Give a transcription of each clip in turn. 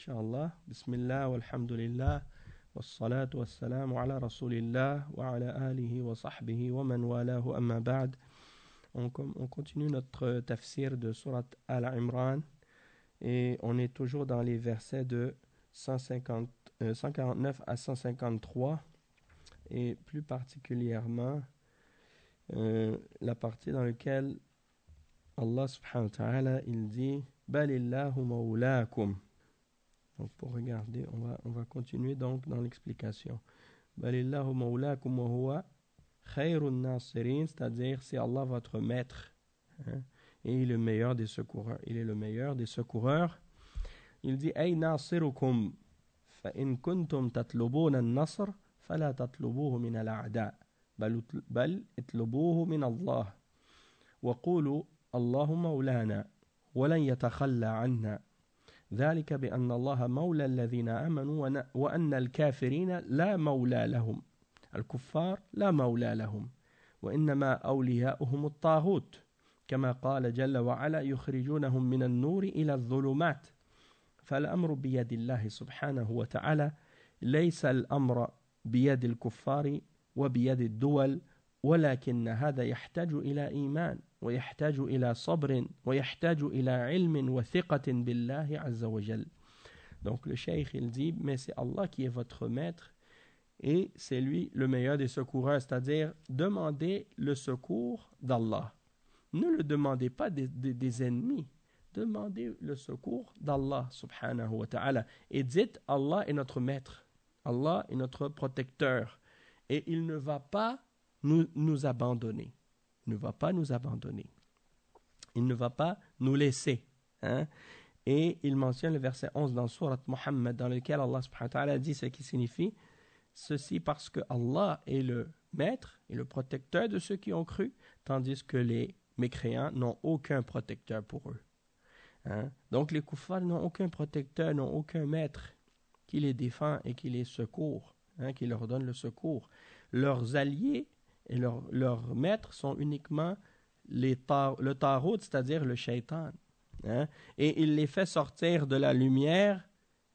Inch'Allah. Bismillah, walhamdulillah, wassalatu wassalamu ala rasulillah, wa ala alihi wa sahbihi wa man walahu amma ba'd. On continue notre tafsir de Surat Al-Imran et on est toujours dans les versets de 149 à 153 et plus particulièrement la partie dans laquelle Allah subhanahu wa ta'ala il dit Balillahu mawlakum. Donc pour regarder, on va continuer donc dans l'explication. Balillahu mawlakum wa huwa khayrun nasirin, c'est-à-dire c'est Allah votre maître, hein, et il est le meilleur des secoureurs. Il est le meilleur des secoureurs. Il dit ay nasirukum fa in kuntum tatlubuna an-nasr fala tatlubuhu min al-a'da bal itlubuhu min Allah wa qulu Allahumma mawlana wa lan yatakhalla 'anna ذلك بأن الله مولى الذين آمنوا وأن الكافرين لا مولى لهم الكفار لا مولى لهم وإنما أولياؤهم الطاغوت كما قال جل وعلا يخرجونهم من النور إلى الظلمات فالأمر بيد الله سبحانه وتعالى ليس الأمر بيد الكفار وبيد الدول ولكن هذا يحتاج إلى إيمان ويحتاج إلى صبر ويحتاج إلى علم وثقة بالله عز وجل. Donc le cheikh il dit mais c'est Allah qui est votre maître et c'est lui le meilleur des secoureurs, c'est-à-dire demandez le secours d'Allah. Ne le demandez pas des ennemis, demandez le secours d'Allah subhanahu wa ta'ala et dites Allah est notre maître, Allah est notre protecteur et il ne va pas nous abandonner. Il ne va pas nous abandonner. Il ne va pas nous laisser. Hein? Et il mentionne le verset 11 dans Surat Muhammad dans lequel Allah subhanahu wa ta'ala dit ce qui signifie ceci parce que Allah est le maître et le protecteur de ceux qui ont cru, tandis que les mécréants n'ont aucun protecteur pour eux. Hein? Donc les kuffars n'ont aucun protecteur, n'ont aucun maître qui les défend et qui les secourt, hein, qui leur donne le secours. Leurs alliés et leurs maîtres sont uniquement le tarout, c'est-à-dire le shaitan. Hein? Et il les fait sortir de la lumière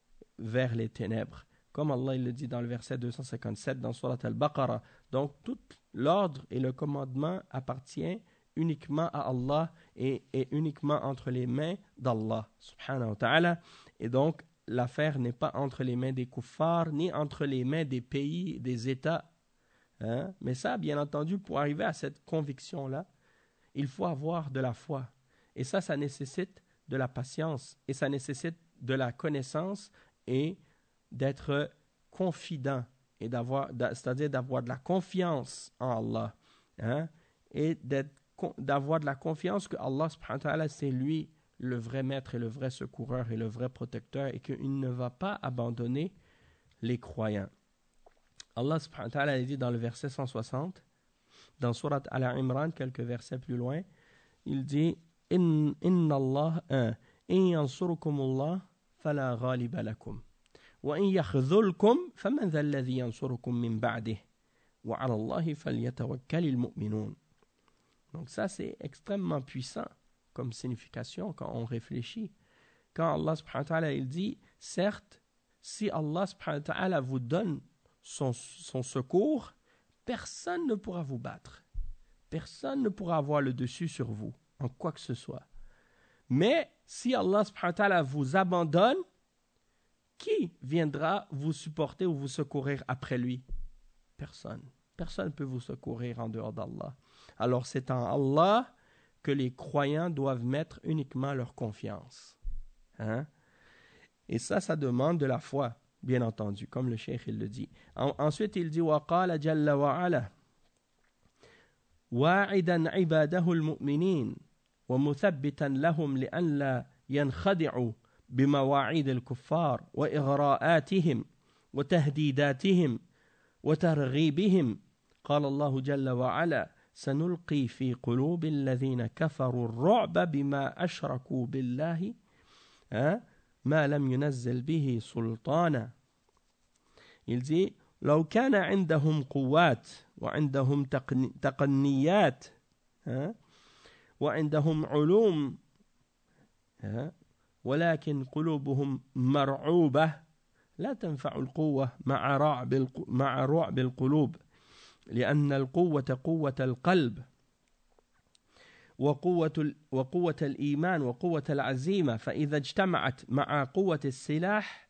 vers les ténèbres. Comme Allah il le dit dans le verset 257 dans Surat Al-Baqarah. Donc tout l'ordre et le commandement appartient uniquement à Allah et uniquement entre les mains d'Allah subhanahu wa ta'ala. Et donc l'affaire n'est pas entre les mains des kuffars ni entre les mains des pays, des États. Hein? Mais ça, bien entendu, pour arriver à cette conviction-là, il faut avoir de la foi. Et ça nécessite de la patience. Et ça nécessite de la connaissance et d'être confident. Et c'est-à-dire d'avoir de la confiance en Allah. Hein? Et d'avoir de la confiance que Allah, subhanahu wa ta'ala, c'est lui le vrai maître et le vrai secoureur et le vrai protecteur et qu'il ne va pas abandonner les croyants. Allah subhanahu wa ta'ala dit dans le verset 160, dans Surat Al-Imran, quelques versets plus loin, il dit Inna Allah in yansurukumullah fala ghaliba lakum wa in yakhdhulkum faman dha alladhi yansurukum min ba'dih wa 'ala Allahi falyatawakkalil mu'minun. Donc ça c'est extrêmement puissant comme signification quand on réfléchit. Quand Allah subhanahu wa ta'ala il dit certes si Allah subhanahu wa ta'ala vous donne son secours, personne ne pourra vous battre. Personne ne pourra avoir le dessus sur vous, en quoi que ce soit. Mais si Allah subhanahu wa ta'ala vous abandonne, qui viendra vous supporter ou vous secourir après lui? Personne. Personne ne peut vous secourir en dehors d'Allah. Alors c'est en Allah que les croyants doivent mettre uniquement leur confiance. Hein? Et ça demande de la foi. Bien entendu, comme le cheikh il le dit. Ensuite, il dit وَقَالَ جَلَّ وَعَلَى وَاعِدًا عِبَادَهُ الْمُؤْمِنِينَ وَمُثَبِّتًا لَهُمْ لِأَنْ يَنْخَدِعُوا بِمَوَاعِيدِ الْكُفَّارِ وَإِغْرَاءَاتِهِمْ وَتَهْدِيدَاتِهِمْ وَتَرْغِيبِهِمْ قال الله جل وعلا سنلقي في قلوب الذين كفروا الرعب بما أشركوا بالله ما لم ينزل به سلطانا. Il dit لو كان عندهم قوات وعندهم تقنيات وعندهم علوم ولكن قلوبهم مرعوبة لا تنفع القوة مع رعب القلوب لأن القوة قوة القلب وقوة الإيمان وقوة العزيمة فإذا اجتمعت مع قوة السلاح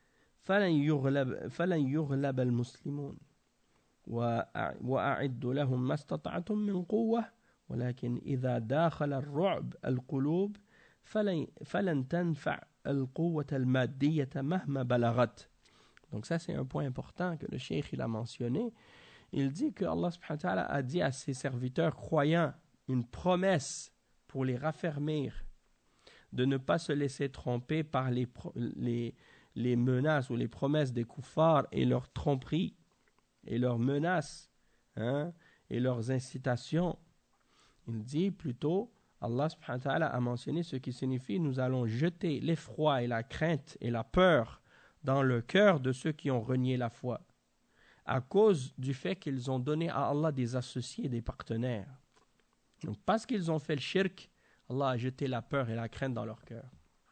فلن يغلب المسلمون وأعدوا لهم ما استطعتم من قوة ولكن إذا داخل الرعب القلوب فلن تنفع القوة المادية مهما بلغت. Donc ça c'est un point important que le cheikh il a mentionné. Il dit que Allah subhanahu wa ta'ala a dit à ses serviteurs croyants une promesse pour les raffermir de ne pas se laisser tromper par les menaces ou les promesses des kuffars et leurs tromperies et leurs menaces et leurs incitations. Il dit plutôt, Allah subhanahu wa ta'ala a mentionné ce qui signifie nous allons jeter l'effroi et la crainte et la peur dans le cœur de ceux qui ont renié la foi à cause du fait qu'ils ont donné à Allah des associés et des partenaires. Donc parce qu'ils ont fait le shirk, Allah a jeté la peur et la crainte dans leur cœur.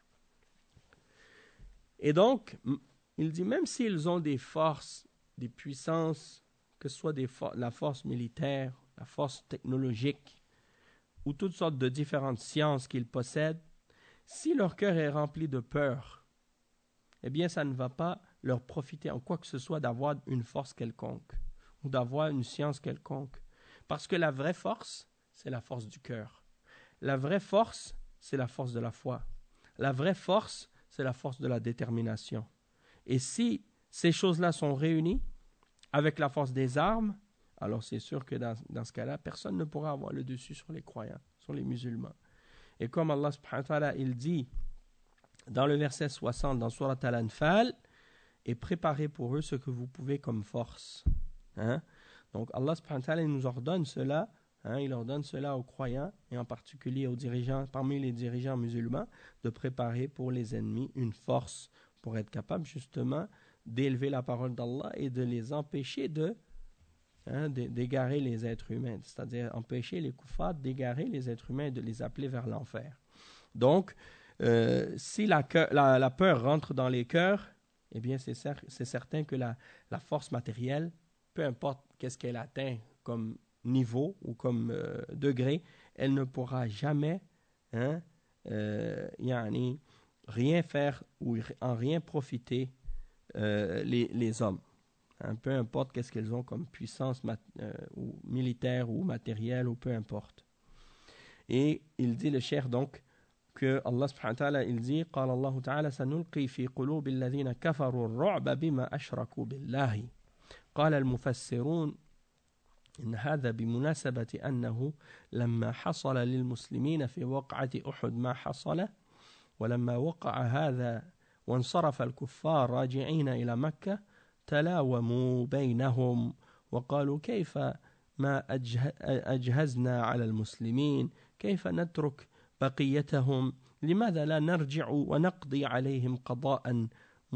Et donc, il dit même s'ils ont des forces, des puissances, que ce soit la force militaire, la force technologique, ou toutes sortes de différentes sciences qu'ils possèdent, si leur cœur est rempli de peur, eh bien ça ne va pas leur profiter en quoi que ce soit d'avoir une force quelconque ou d'avoir une science quelconque. Parce que la vraie force, c'est la force du cœur. La vraie force, c'est la force de la foi. La vraie force, c'est la force de la détermination. Et si ces choses-là sont réunies avec la force des armes, alors c'est sûr que dans ce cas-là, personne ne pourra avoir le dessus sur les croyants, sur les musulmans. Et comme Allah subhanahu wa ta'ala, il dit dans le verset 60 dans Surat Al-Anfal, et préparez pour eux ce que vous pouvez comme force. Donc Allah subhanahu wa ta'ala il nous ordonne cela, il ordonne cela aux croyants et en particulier aux dirigeants, parmi les dirigeants musulmans, de préparer pour les ennemis une force pour être capable justement d'élever la parole d'Allah et de les empêcher d'égarer les êtres humains, c'est-à-dire empêcher les kuffars d'égarer les êtres humains et de les appeler vers l'enfer. Donc, si la peur rentre dans les cœurs, eh bien c'est certain que la force matérielle, peu importe qu'est-ce qu'elle atteint comme niveau ou comme degré, elle ne pourra jamais rien faire ou en rien profiter les hommes. Peu importe qu'est-ce qu'ils ont comme puissance ou militaire ou matérielle ou peu importe. Et il dit le cheikh donc que Allah subhanahu wa ta'ala il dit قال الله تعالى سنلقي في قلوب الذين كفروا الرعب بما أشركوا بالله قال المفسرون إن هذا بمناسبة أنه لما حصل للمسلمين في وقعة أحد ما حصل ولما وقع هذا وانصرف الكفار راجعين إلى مكة تلاوموا بينهم وقالوا كيف ما أجهزنا على المسلمين كيف نترك بقيتهم لماذا لا نرجع ونقضي عليهم قضاء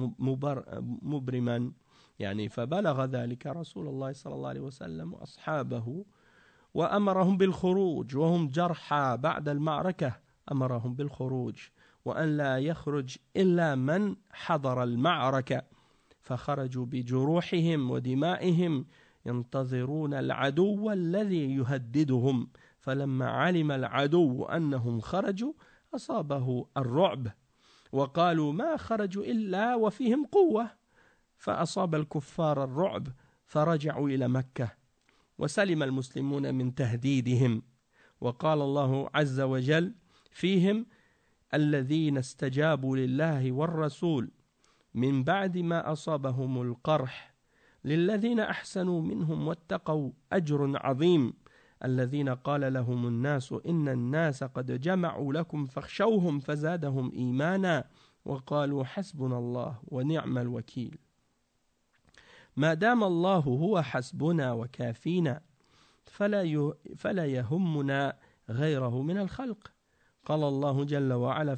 مبرما يعني فبلغ ذلك رسول الله صلى الله عليه وسلم وأصحابه وأمرهم بالخروج وهم جرحى بعد المعركة أمرهم بالخروج وأن لا يخرج إلا من حضر المعركة فخرجوا بجروحهم ودمائهم ينتظرون العدو الذي يهددهم فلما علم العدو أنهم خرجوا أصابه الرعب وقالوا ما خرجوا إلا وفيهم قوة فأصاب الكفار الرعب فرجعوا إلى مكة وسلم المسلمون من تهديدهم وقال الله عز وجل فيهم الذين استجابوا لله والرسول من بعد ما أصابهم القرح للذين أحسنوا منهم واتقوا أجر عظيم الذين قال لهم الناس إن الناس قد جمعوا لكم فاخشوهم فزادهم إيمانا وقالوا حسبنا الله ونعم الوكيل ما دام الله هو حسبنا وكافينا فلا يهمنا غيره من الخلق قال الله جل وعلا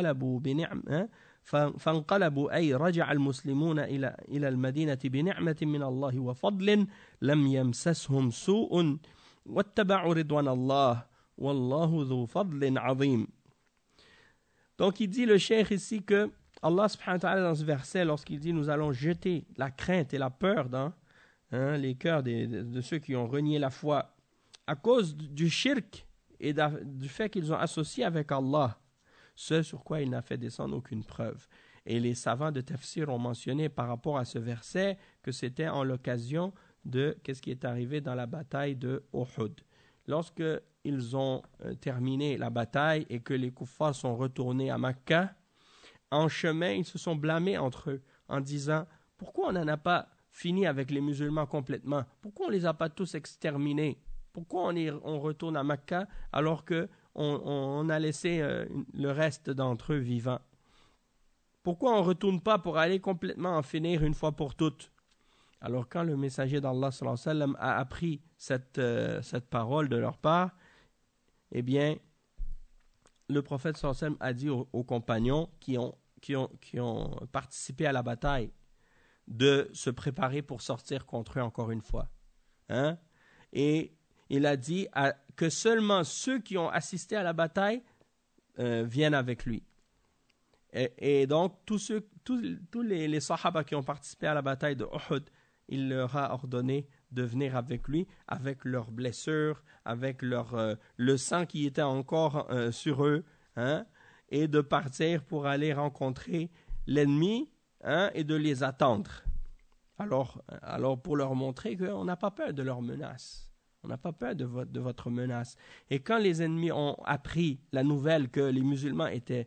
فانقلبوا أي رجع المسلمون إلى المدينة بنعمة من الله وفضل لم يمسسهم سوء واتبعوا رضوان الله والله ذو فضل عظيم. Donc il dit le cheikh ici que Allah subhanahu wa ta'ala dans ce verset, lorsqu'il dit nous allons jeter la crainte et la peur dans les cœurs de ceux qui ont renié la foi à cause du shirk et du fait qu'ils ont associé avec Allah ce sur quoi il n'a fait descendre aucune preuve. Et les savants de tafsir ont mentionné par rapport à ce verset que c'était en l'occasion de qu'est-ce qui est arrivé dans la bataille de Uhud. Lorsque ils ont terminé la bataille et que les kuffars sont retournés à Makkah, en chemin, ils se sont blâmés entre eux en disant « Pourquoi on n'en a pas fini avec les musulmans complètement? Pourquoi on ne les a pas tous exterminés? Pourquoi on retourne à Makkah alors qu'on a laissé le reste d'entre eux vivants? Pourquoi on ne retourne pas pour aller complètement en finir une fois pour toutes ?» Alors quand le messager d'Allah sallallahu alayhi wa sallam a appris cette parole de leur part, eh bien, le prophète sallallahu alayhi wa sallam a dit aux compagnons qui ont participé à la bataille de se préparer pour sortir contre eux encore une fois. Et il a dit que seulement ceux qui ont assisté à la bataille viennent avec lui. Et donc, tous les sahaba qui ont participé à la bataille de Uhud, il leur a ordonné de venir avec lui, avec leurs blessures, avec le sang qui était encore sur eux, et de partir pour aller rencontrer l'ennemi et de les attendre. Alors pour leur montrer qu'on n'a pas peur de leurs menaces. On n'a pas peur de votre menace. Et quand les ennemis ont appris la nouvelle que les musulmans étaient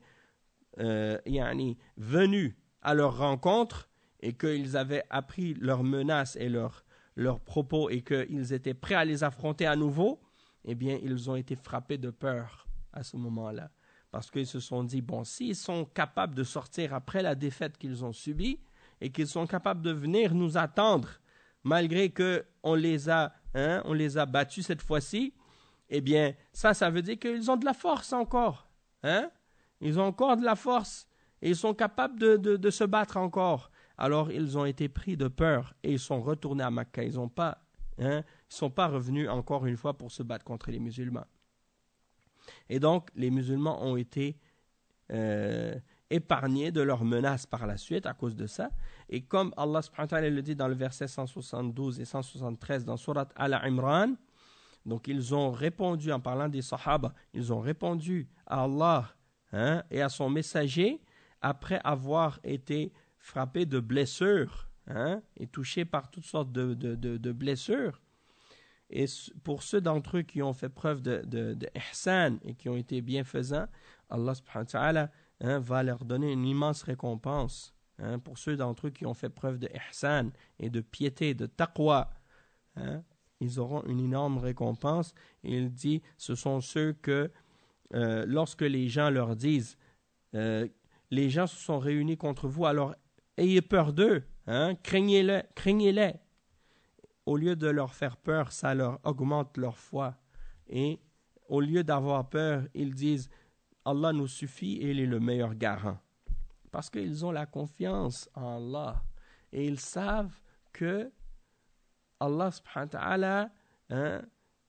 venus à leur rencontre et qu'ils avaient appris leurs menaces et leurs propos et qu'ils étaient prêts à les affronter à nouveau, eh bien, ils ont été frappés de peur à ce moment-là. Parce qu'ils se sont dit, bon, s'ils sont capables de sortir après la défaite qu'ils ont subie et qu'ils sont capables de venir nous attendre malgré qu'on les a battus cette fois-ci, eh bien, ça veut dire qu'ils ont de la force encore. Ils ont encore de la force et ils sont capables de se battre encore. Alors, ils ont été pris de peur et ils sont retournés à Makkah. Ils ne sont pas revenus encore une fois pour se battre contre les musulmans. Et donc, les musulmans ont été épargnés de leurs menaces par la suite à cause de ça. Et comme Allah subhanahu wa ta'ala le dit dans le verset 172 et 173 dans Surat Al-Imran, donc ils ont répondu, en parlant des sahaba, ils ont répondu à Allah et à son messager après avoir été frappés de blessures et touchés par toutes sortes de blessures. Et pour ceux d'entre eux qui ont fait preuve de ihsan et qui ont été bienfaisants, Allah subhanahu wa ta'ala va leur donner une immense récompense. Pour ceux d'entre eux qui ont fait preuve de ihsan et de piété, de taqwa, ils auront une énorme récompense. Et il dit, ce sont ceux que lorsque les gens leur disent les gens se sont réunis contre vous, alors ayez peur d'eux, craignez-les. Au lieu de leur faire peur, ça leur augmente leur foi. Et au lieu d'avoir peur, ils disent Allah nous suffit et il est le meilleur garant. Parce qu'ils ont la confiance en Allah et ils savent que Allah subhanahu wa ta'ala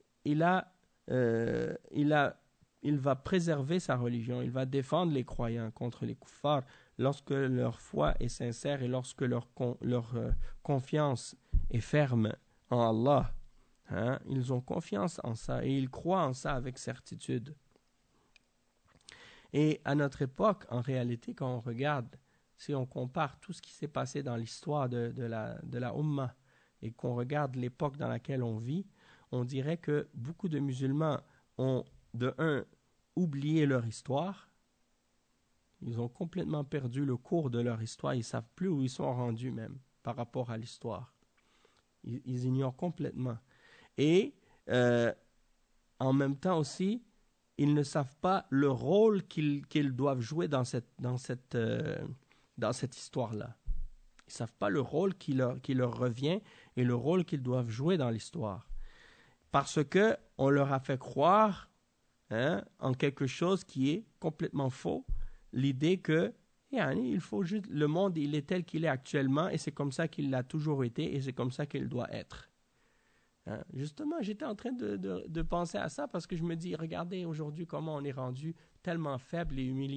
il va préserver sa religion, il va défendre les croyants contre les kuffars lorsque leur foi est sincère et lorsque leur confiance est ferme en Allah. Ils ont confiance en ça et ils croient en ça avec certitude. Et à notre époque, en réalité, quand on regarde, si on compare tout ce qui s'est passé dans l'histoire de la Ummah et qu'on regarde l'époque dans laquelle on vit, on dirait que beaucoup de musulmans ont, oublié leur histoire. Ils ont complètement perdu le cours de leur histoire. Ils ne savent plus où ils sont rendus même par rapport à l'histoire. Ils ignorent complètement. Et en même temps aussi, ils ne savent pas le rôle qu'ils doivent jouer dans cette histoire-là. Ils ne savent pas le rôle qui leur revient et le rôle qu'ils doivent jouer dans l'histoire. Parce qu'on leur a fait croire en quelque chose qui est complètement faux. L'idée que il faut juste, le monde il est tel qu'il est actuellement et c'est comme ça qu'il a toujours été et c'est comme ça qu'il doit être. Justement, j'étais en train de penser à ça parce que je me dis, regardez aujourd'hui comment on est rendu tellement faible et humilié.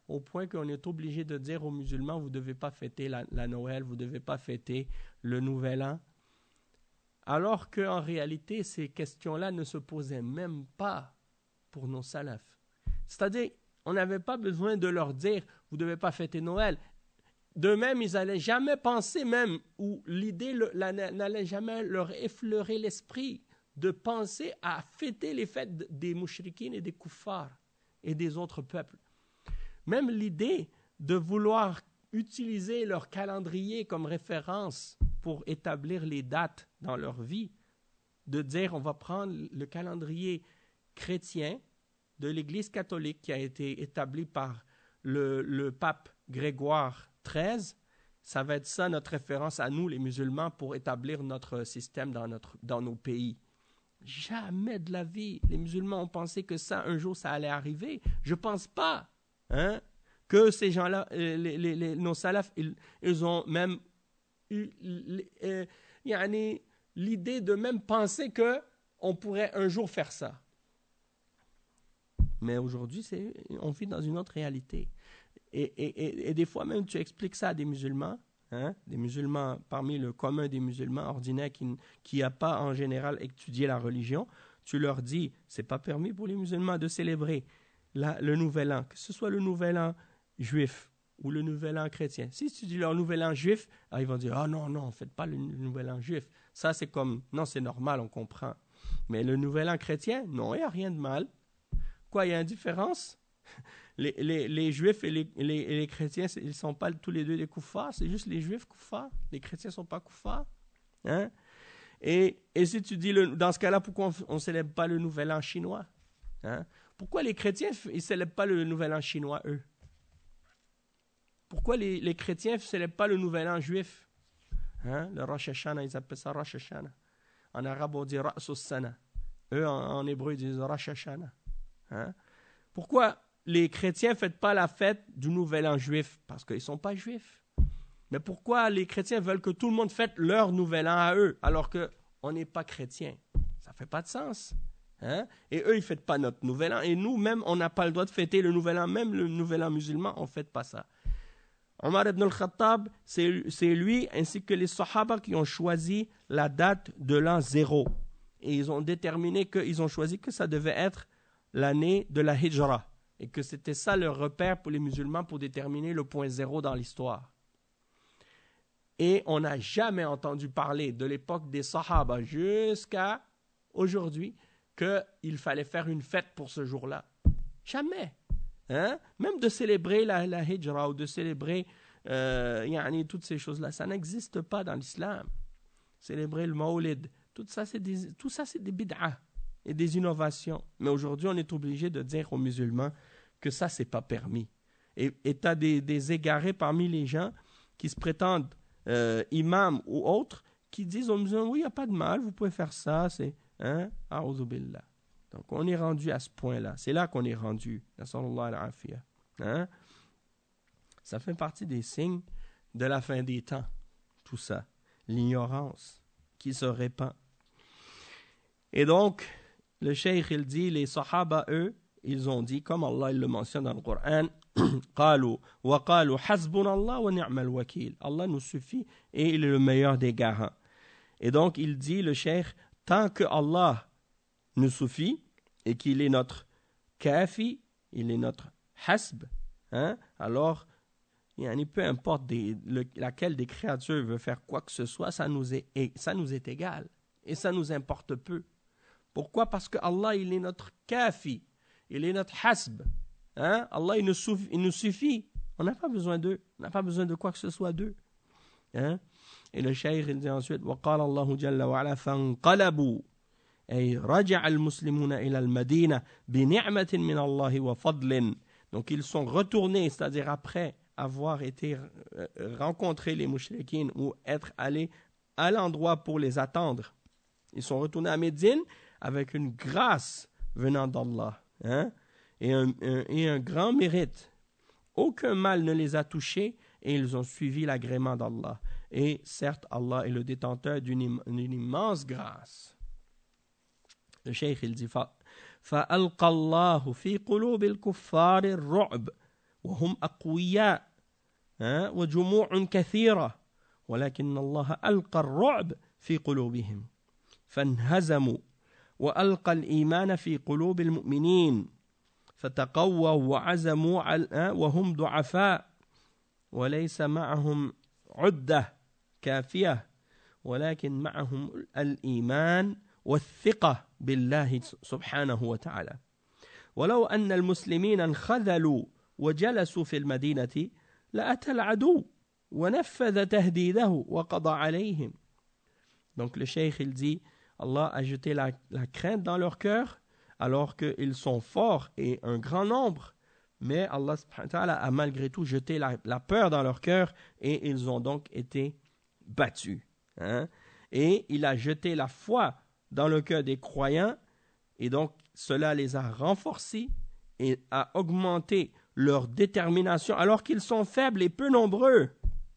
au point qu'on est obligé de dire aux musulmans, vous ne devez pas fêter la Noël, vous ne devez pas fêter le Nouvel An. Alors qu'en réalité, ces questions-là ne se posaient même pas pour nos salafs. C'est-à-dire, on n'avait pas besoin de leur dire, vous ne devez pas fêter Noël. D'eux-mêmes, ils n'allaient jamais penser même, ou l'idée n'allait jamais leur effleurer l'esprit de penser à fêter les fêtes des mouchrikines et des kuffars et des autres peuples. Même l'idée de vouloir utiliser leur calendrier comme référence pour établir les dates dans leur vie, de dire on va prendre le calendrier chrétien de l'Église catholique qui a été établi par le pape Grégoire XIII, ça va être ça notre référence à nous les musulmans pour établir notre système dans nos pays. Jamais de la vie. Les musulmans ont pensé que ça, un jour, ça allait arriver. Je ne pense pas que ces gens-là, nos salafs, ils ont même eu l'idée de même penser qu'on pourrait un jour faire ça. Mais aujourd'hui, on vit dans une autre réalité. Et des fois même, tu expliques ça à des musulmans, des musulmans parmi le commun des musulmans ordinaires qui n'a pas en général étudié la religion, tu leur dis, c'est pas permis pour les musulmans de célébrer le Nouvel An, que ce soit le Nouvel An juif ou le Nouvel An chrétien. Si tu dis leur Nouvel An juif, ils vont dire, ah non, non, faites pas le Nouvel An juif. Ça, c'est comme, non, c'est normal, on comprend. Mais le Nouvel An chrétien, non, il n'y a rien de mal. Quoi, il y a une différence? Les juifs et les chrétiens, ils ne sont pas tous les deux des kuffars, c'est juste les juifs kuffars. Les chrétiens ne sont pas kuffars. Et si tu dis, dans ce cas-là, pourquoi on ne célèbre pas le Nouvel An chinois? Pourquoi les chrétiens ne célèbrent pas le Nouvel An chinois, eux? Pourquoi les chrétiens ne célèbrent pas le Nouvel An juif? Le Rosh Hashanah, ils appellent ça Rosh Hashanah. En arabe, on dit Ra'sus Sana. Eux, en hébreu, ils disent Rosh Hashanah. Pourquoi les chrétiens ne fêtent pas la fête du Nouvel An juif? Parce qu'ils ne sont pas juifs. Mais pourquoi les chrétiens veulent que tout le monde fête leur Nouvel An à eux, alors qu'on n'est pas chrétiens? Ça ne fait pas de sens. Et eux, ils ne fêtent pas notre Nouvel An. Et nous-mêmes, on n'a pas le droit de fêter le Nouvel An. Même le Nouvel An musulman, on ne fête pas ça. Omar ibn al-Khattab, c'est lui, ainsi que les Sahaba, qui ont choisi la date de l'an 0. Et ils ont déterminé qu'ils ont choisi que ça devait être l'année de la Hijra. Et que c'était ça leur repère pour les musulmans pour déterminer le point 0 dans l'histoire. Et on n'a jamais entendu parler de l'époque des Sahaba jusqu'à aujourd'hui qu'il fallait faire une fête pour ce jour-là. Jamais. Même de célébrer la Hijra ou de célébrer toutes ces choses-là, ça n'existe pas dans l'islam. Célébrer le Mawlid, tout ça c'est des bid'ah et des innovations. Mais aujourd'hui, on est obligé de dire aux musulmans que ça, c'est pas permis. Et tu as des égarés parmi les gens qui se prétendent imams ou autres, qui disent aux musulmans, oui, il n'y a pas de mal, vous pouvez faire ça, c'est... A'udhu billah. Donc, on est rendu à ce point-là. C'est là qu'on est rendu. Nasallallahu al-afiyah. Ça fait partie des signes de la fin des temps. Tout ça. L'ignorance qui se répand. Et donc, le cheikh, il dit, les sahaba, eux, ils ont dit, comme Allah il le mentionne dans le Coran, قالوا وقالوا حسبنا الله ونعم الوكيل. Allah nous suffit et il est le meilleur des garants. Et donc, il dit, le cheikh, tant que Allah nous suffit et qu'il est notre kafi, il est notre hasb, alors peu importe laquelle des créatures veut faire quoi que ce soit, ça nous est égal et ça nous importe peu. Pourquoi? Parce que Allah, il est notre kafi, il est notre hasb. Allah, il nous suffit. On n'a pas besoin d'eux, on n'a pas besoin de quoi que ce soit d'eux. Et le cheikh, il dit ensuite, وقال الله جل وعلا فانقلبوا أي رجع المسلمون إلى المدينة بنعمة من الله وفضل. Donc ils sont retournés, c'est-à-dire après avoir été rencontrer les mouchrikines ou être allés à l'endroit pour les attendre. Ils sont retournés à Médine avec une grâce venant d'Allah et un grand mérite. Aucun mal ne les a touchés et ils ont suivi l'agrément d'Allah. Et certes, Allah est le détenteur d'une immense grâce. Le cheikh, il dit فَأَلْقَى اللَّهُ فِي قُلُوبِ الْكُفَّارِ الرُّعْبِ وهم أقوياء وجموع كثيرة ولكن الله ألقى الرعب في قلوبهم فانهزموا وألقى الإيمان في قلوب المؤمنين فتقووا وعزموا وهم ضعفاء وليس معهم عدة كافية ولكن معهم الإيمان والثقة بالله سبحانه وتعالى ولو أن المسلمين انخذلوا وجلسوا في المدينة لأتى العدو ونفذ تهديده وقضى عليهم. Donc le cheikh il dit Allah a jeté la crainte dans leur cœur alors qu'ils sont forts et un grand nombre, mais Allah subhanahu wa ta'ala a malgré tout jeté la peur dans leur cœur et ils ont donc été battus. Et il a jeté la foi dans le cœur des croyants et donc cela les a renforcés et a augmenté leur détermination alors qu'ils sont faibles et peu nombreux.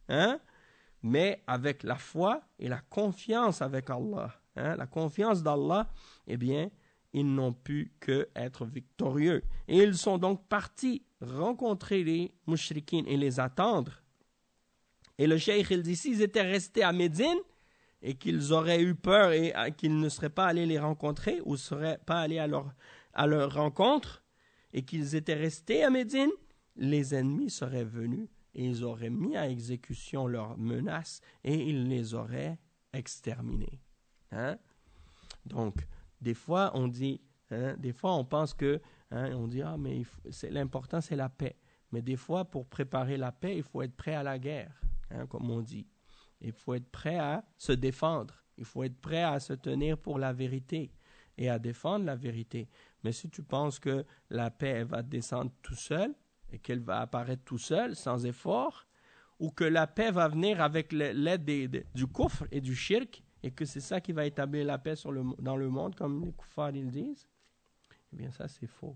Mais avec la foi et la confiance avec Allah, la confiance d'Allah, eh bien, ils n'ont pu que être victorieux. Et ils sont donc partis rencontrer les mushrikines et les attendre. Et le cheikh, il dit, s'ils étaient restés à Médine et qu'ils auraient eu peur et qu'ils ne seraient pas allés les rencontrer ou ne seraient pas allés à leur rencontre et qu'ils étaient restés à Médine, les ennemis seraient venus et ils auraient mis à exécution leurs menaces et ils les auraient exterminés. Donc, des fois, on dit, des fois, on pense que, on dit, mais l'important, c'est la paix. Mais des fois, pour préparer la paix, il faut être prêt à la guerre, comme on dit. Il faut être prêt à se défendre. Il faut être prêt à se tenir pour la vérité et à défendre la vérité. Mais si tu penses que la paix elle va descendre tout seul et qu'elle va apparaître tout seul, sans effort, ou que la paix va venir avec l'aide du kufr et du shirk, et que c'est ça qui va établir la paix dans le monde, comme les kuffars ils disent, eh bien ça c'est faux.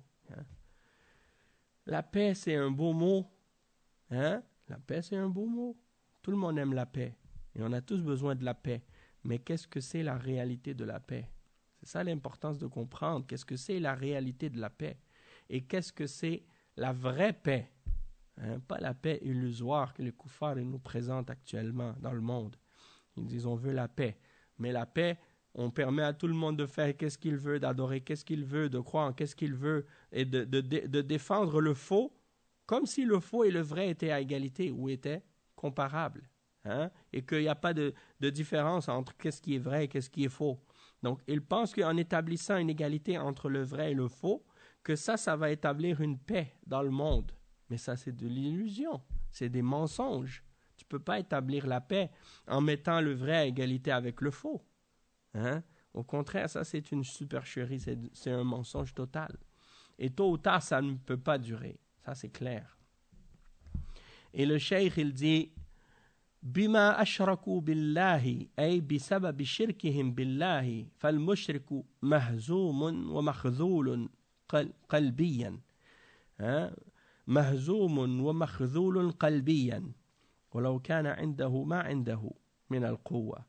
La paix c'est un beau mot. La paix c'est un beau mot. Tout le monde aime la paix. Et on a tous besoin de la paix. Mais qu'est-ce que c'est la réalité de la paix? C'est ça l'importance de comprendre. Qu'est-ce que c'est la réalité de la paix? Et qu'est-ce que c'est la vraie paix? Pas la paix illusoire que les kuffars nous présentent actuellement dans le monde. Ils disent on veut la paix. Mais la paix, on permet à tout le monde de faire qu'est-ce qu'il veut, d'adorer qu'est-ce qu'il veut, de croire en qu'est-ce qu'il veut, et de défendre le faux, comme si le faux et le vrai étaient à égalité ou étaient comparables. Et qu'il n'y a pas de différence entre qu'est-ce qui est vrai et qu'est-ce qui est faux. Donc, ils pensent qu'en établissant une égalité entre le vrai et le faux, que ça va établir une paix dans le monde. Mais ça, c'est de l'illusion. C'est des mensonges. Tu ne peux pas établir la paix en mettant le vrai à égalité avec le faux. Au contraire, ça, c'est une supercherie. C'est un mensonge total. Et tôt ou tard, ça ne peut pas durer. Ça, c'est clair. Et le cheikh, il dit بما أشركوا بالله أي بسبب شركهم بالله فالمشرك مهزوم ومخذول قلبيا مهزوم ومخذول قلبيا ولو كان عنده ما عنده من القوة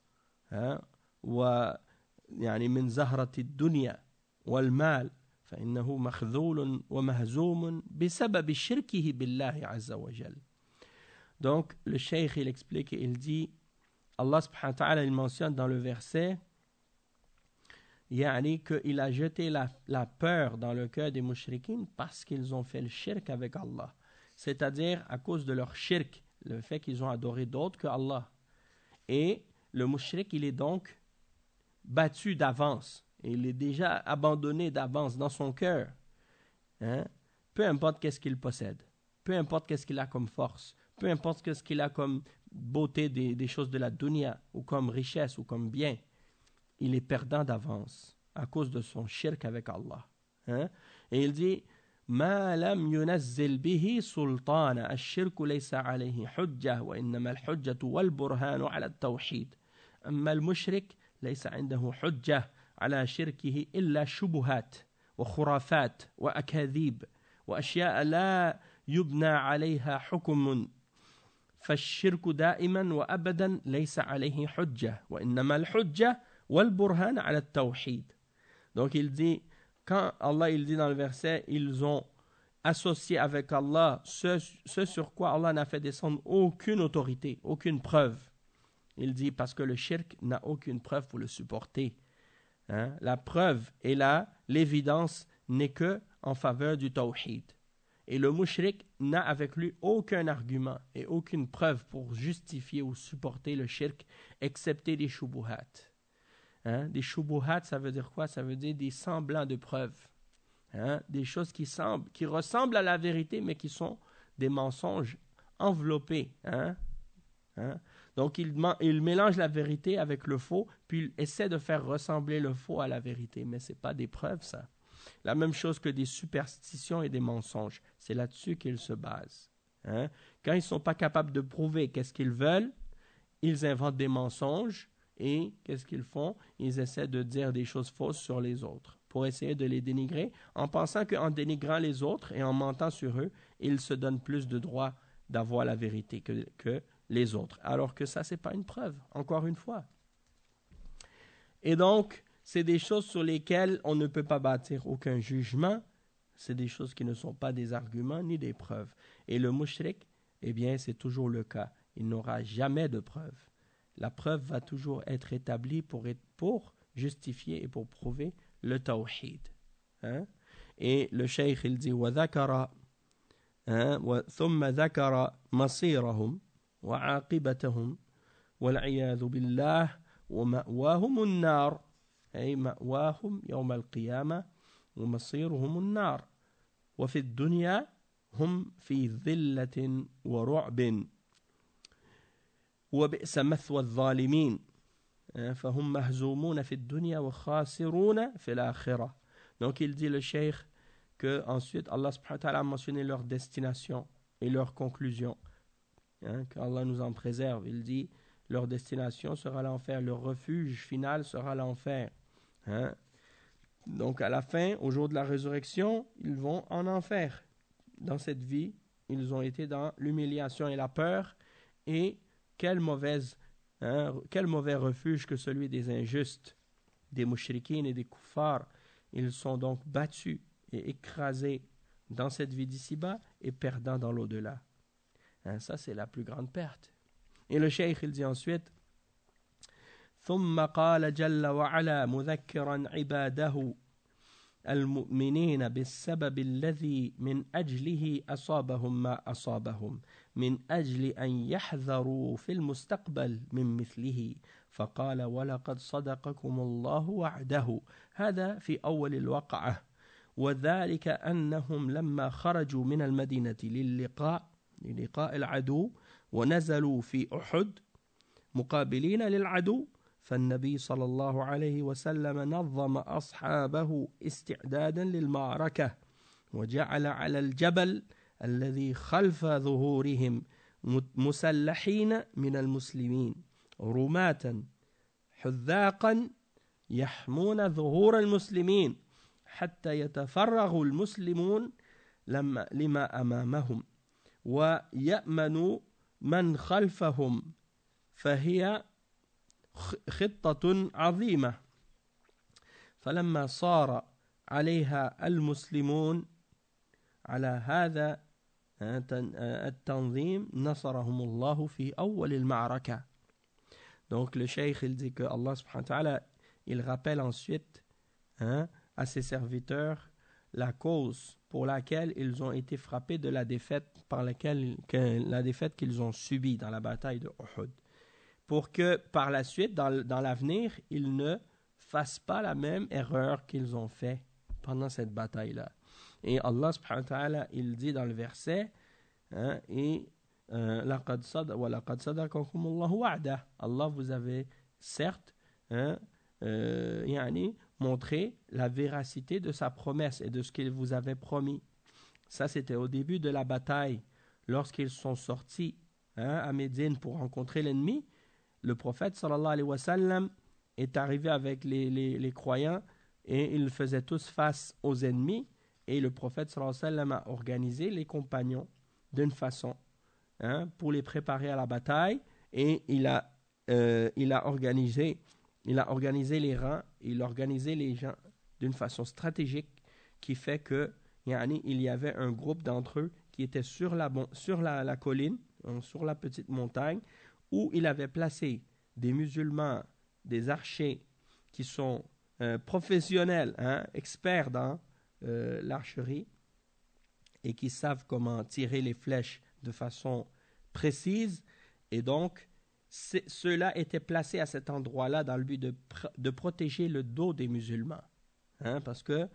ويعني من زهرة الدنيا والمال فإنه مخذول ومهزوم بسبب شركه بالله عز وجل. Donc, le cheikh, il explique et il dit, Allah subhanahu wa ta'ala, il mentionne dans le verset, qu'il a jeté la peur dans le cœur des mushrikines parce qu'ils ont fait le shirk avec Allah. C'est-à-dire à cause de leur shirk, le fait qu'ils ont adoré d'autres que Allah. Et le mushrik, il est donc battu d'avance. Et il est déjà abandonné d'avance dans son cœur. Peu importe qu'est-ce qu'il possède. Peu importe qu'est-ce qu'il a comme force. Peu importe ce qu'il a comme beauté des choses de la dunya, ou comme richesse, ou comme bien, il est perdant d'avance à cause de son shirk avec Allah. Et il dit ما لم ينزل به سلطان الشرك ليس عليه حجة وإنما الحجة والبرهان على التوحيد أما المشرك ليس عنده حجة على شركه إلا شبهات وخرافات وأكاذيب وأشياء لا يبنى عليها حكم فالشرك دائما وأبدا ليس عليه حجة وإنما الحجة والبرهان على التوحيد. Donc il dit, quand Allah il dit dans le verset, ils ont associer avec Allah ce sur quoi Allah n'a fait descendre aucune autorité, aucune preuve. Il dit parce que le shirk n'a aucune preuve pour le supporter. Hein? La preuve et l'évidence n'est que en faveur du tawhid. Et le mushrik n'a avec lui aucun argument et aucune preuve pour justifier ou supporter le shirk, excepté des shubuhat. Hein? Des shubuhat, ça veut dire quoi? Ça veut dire des semblants de preuves. Hein? Des choses qui ressemblent à la vérité, mais qui sont des mensonges enveloppés. Hein? Hein? Donc, il mélange la vérité avec le faux, puis il essaie de faire ressembler le faux à la vérité. Mais ce n'est pas des preuves, ça. La même chose que des superstitions et des mensonges. C'est là-dessus qu'ils se basent. Hein? Quand ils ne sont pas capables de prouver qu'est-ce qu'ils veulent, ils inventent des mensonges et qu'est-ce qu'ils font? Ils essaient de dire des choses fausses sur les autres pour essayer de les dénigrer en pensant qu'en dénigrant les autres et en mentant sur eux, ils se donnent plus de droit d'avoir la vérité que les autres. Alors que ça, ce n'est pas une preuve, encore une fois. Et donc, c'est des choses sur lesquelles on ne peut pas bâtir aucun jugement. C'est des choses qui ne sont pas des arguments ni des preuves. Et le mushrik, eh bien, c'est toujours le cas. Il n'aura jamais de preuve. La preuve va toujours être établie pour justifier et pour prouver le tawhid. Hein? Et le cheikh, il dit وَذَكَرَ ثُمَّ ذَكَرَ مَصِيرَهُمْ وَعَاقِبَتَهُمْ وَالْعِيَاذُ بِاللَّهِ وَمَأْوَاهُمُ النَّارِ أي مأواهم يوم القيامة ومصيرهم النار وفي الدنيا هم في ذلة ورعب وبئس مثوى الظالمين فهم مهزومون في الدنيا وخاسرون في الآخرة. Donc il dit le cheikh que ensuite Allah subhanahu wa ta'ala a mentionné leur destination et leur conclusion. Qu'Allah nous en préserve. Il dit leur destination sera l'enfer, leur refuge final sera l'enfer. Hein? Donc à la fin, au jour de la résurrection, ils vont en enfer. Dans cette vie, ils ont été dans l'humiliation et la peur. Et quel mauvais refuge que celui des injustes, des mushrikines et des kuffars. Ils sont donc battus et écrasés dans cette vie d'ici-bas et perdants dans l'au-delà. Hein, ça, c'est la plus grande perte. Et le cheikh, il dit ensuite ثم قال جل وعلا مذكرا عباده المؤمنين بالسبب الذي من أجله أصابهم ما أصابهم من أجل أن يحذروا في المستقبل من مثله فقال ولقد صدقكم الله وعده هذا في أول الوقعة وذلك أنهم لما خرجوا من المدينة للقاء العدو ونزلوا في أحد مقابلين للعدو فالنبي صلى الله عليه وسلم نظم أصحابه استعدادا للمعركة وجعل على الجبل الذي خلف ظهورهم مسلحين من المسلمين رماة حذاقا يحمون ظهور المسلمين حتى يتفرغ المسلمون لما أمامهم ويأمنوا من خلفهم فهي خطة عظيمة فلما صار عليها المسلمون على هذا التنظيم نصرهم الله في أول المعركة. Donc le cheikh il dit que Allah subhanahu wa ta'ala il rappelle ensuite à ses serviteurs la cause pour laquelle ils ont été frappés de la défaite la défaite qu'ils ont subie dans la bataille de Uhud, pour que par la suite, dans l'avenir, ils ne fassent pas la même erreur qu'ils ont fait pendant cette bataille-là. Et Allah subhanahu wa ta'ala, il dit dans le verset لَقَدْ صَدَقَكُمُ اللَّهُ وَعْدَهُ Allah vous avait certes montré la véracité de sa promesse et de ce qu'il vous avait promis. Ça, c'était au début de la bataille, lorsqu'ils sont sortis à Médine pour rencontrer l'ennemi. Le prophète sallallahu alayhi wa sallam est arrivé avec les croyants et ils faisaient tous face aux ennemis, et le prophète sallallahu alayhi wa sallam a organisé les compagnons d'une façon pour les préparer à la bataille, et il a organisé les rangs, il a organisé les gens d'une façon stratégique qui fait que Yani, il y avait un groupe d'entre eux qui était sur la colline, sur la petite montagne, où il avait placé des musulmans, des archers qui sont professionnels, experts dans l'archerie et qui savent comment tirer les flèches de façon précise. Et donc, ceux-là étaient placés à cet endroit-là dans le but de protéger le dos des musulmans. Parce que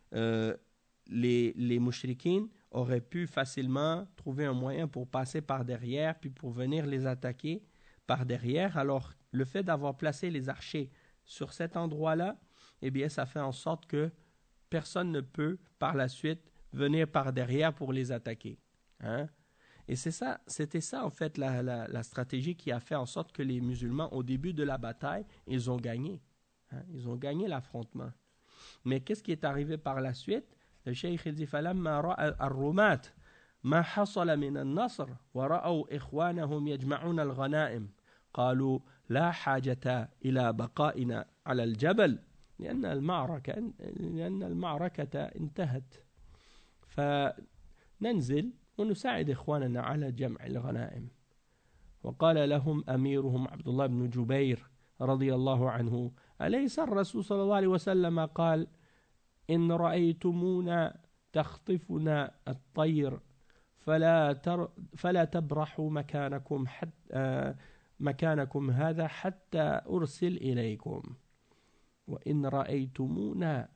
les mouchrikines auraient pu facilement trouver un moyen pour passer par derrière, puis pour venir les attaquer par derrière. Alors, le fait d'avoir placé les archers sur cet endroit-là, eh bien, ça fait en sorte que personne ne peut, par la suite, venir par derrière pour les attaquer. Et c'était ça, en fait, la stratégie qui a fait en sorte que les musulmans, au début de la bataille, ils ont gagné. Ils ont gagné l'affrontement. Mais qu'est-ce qui est arrivé par la suite? Le cheikh dit فلما رأى الرماة ما حصل من النصر ورأوا إخوانهم يجمعون الغنائم قالوا لا حاجة إلى بقائنا على الجبل لأن المعركة انتهت فننزل ونساعد إخواننا على جمع الغنائم. وقال لهم أميرهم عبد الله بن جبير رضي الله عنه أليس الرسول صلى الله عليه وسلم قال إن رأيتمونا تخطفنا الطير فلا تبرحوا مكانكم هذا حتى أرسل إليكم وإن رأيتمونا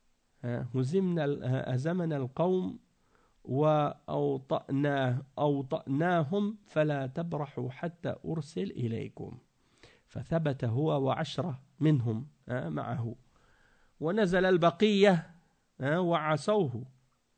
هزمنا القوم وأوطأناهم فلا تبرحوا حتى أرسل إليكم. فثبت هو و10 منهم معه ونزل البقية وعصوه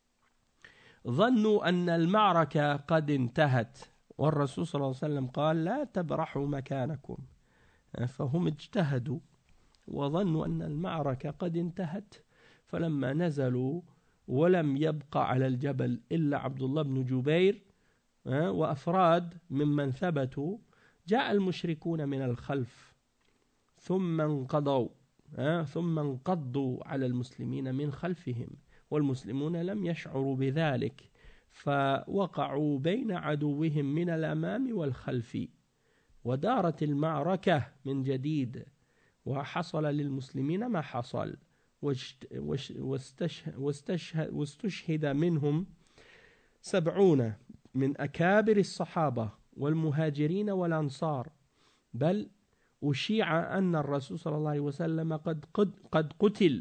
ظنوا أن المعركة قد انتهت والرسول صلى الله عليه وسلم قال لا تبرحوا مكانكم فهم اجتهدوا وظنوا أن المعركة قد انتهت فلما نزلوا ولم يبقى على الجبل إلا عبد الله بن جبير وأفراد ممن ثبتوا جاء المشركون من الخلف ثم انقضوا على المسلمين من خلفهم والمسلمون لم يشعروا بذلك فوقعوا بين عدوهم من الأمام والخلف ودارت المعركة من جديد وحصل للمسلمين ما حصل واستشهد منهم 70 من أكابر الصحابة والمهاجرين والأنصار بل أشيع أن الرسول صلى الله عليه وسلم قد قتل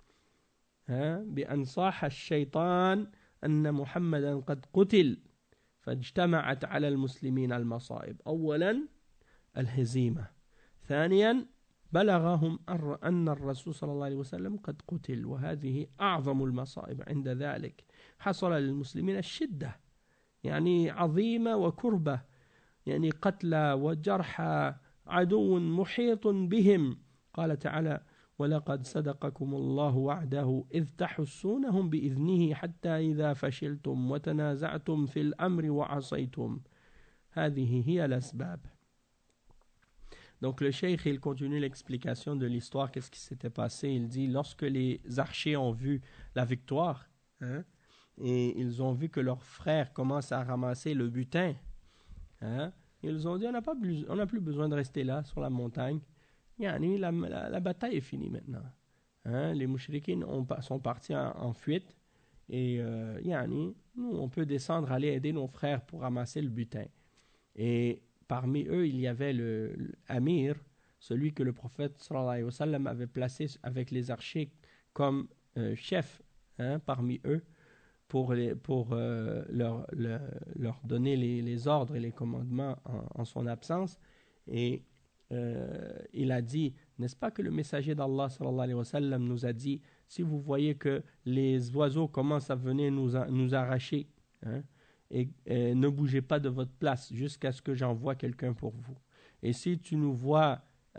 بأن صاح الشيطان أن محمدا قد قتل فاجتمعت على المسلمين المصائب أولا الهزيمة ثانيا بلغهم أن الرسول صلى الله عليه وسلم قد قتل وهذه أعظم المصائب عند ذلك حصل للمسلمين الشدة يعني عظيمة وكربة يعني قتلى وجرحى عدو محيط بهم قال تعالى ولقد صدقكم الله وعده إذ تحسونهم بإذنه حتى إذا فشلتم وتنازعتم في الأمر وعصيتم هذه هي الأسباب. Donc le cheikh il continue l'explication de l'histoire, qu'est-ce qui s'était passé. Il dit lorsque les archers ont vu la victoire et ils ont vu que leurs frères commencent à ramasser le butin, ils ont dit on n'a plus besoin de rester là sur la montagne. Yani, la bataille est finie maintenant. Les mouchrikines sont partis en fuite et yani, nous on peut descendre aller aider nos frères pour ramasser le butin. Et parmi eux il y avait l'amir, celui que le prophète sallallahu alayhi wa sallam avait placé avec les archers comme chef parmi eux pour leur donner les ordres et les commandements en son absence. Et il a dit, n'est-ce pas que le messager d'Allah sallallahu alayhi wa sallam nous a dit, si vous voyez que les oiseaux commencent à venir nous arracher, et ne bougez pas de votre place jusqu'à ce que j'envoie quelqu'un pour vous. Et si tu nous vois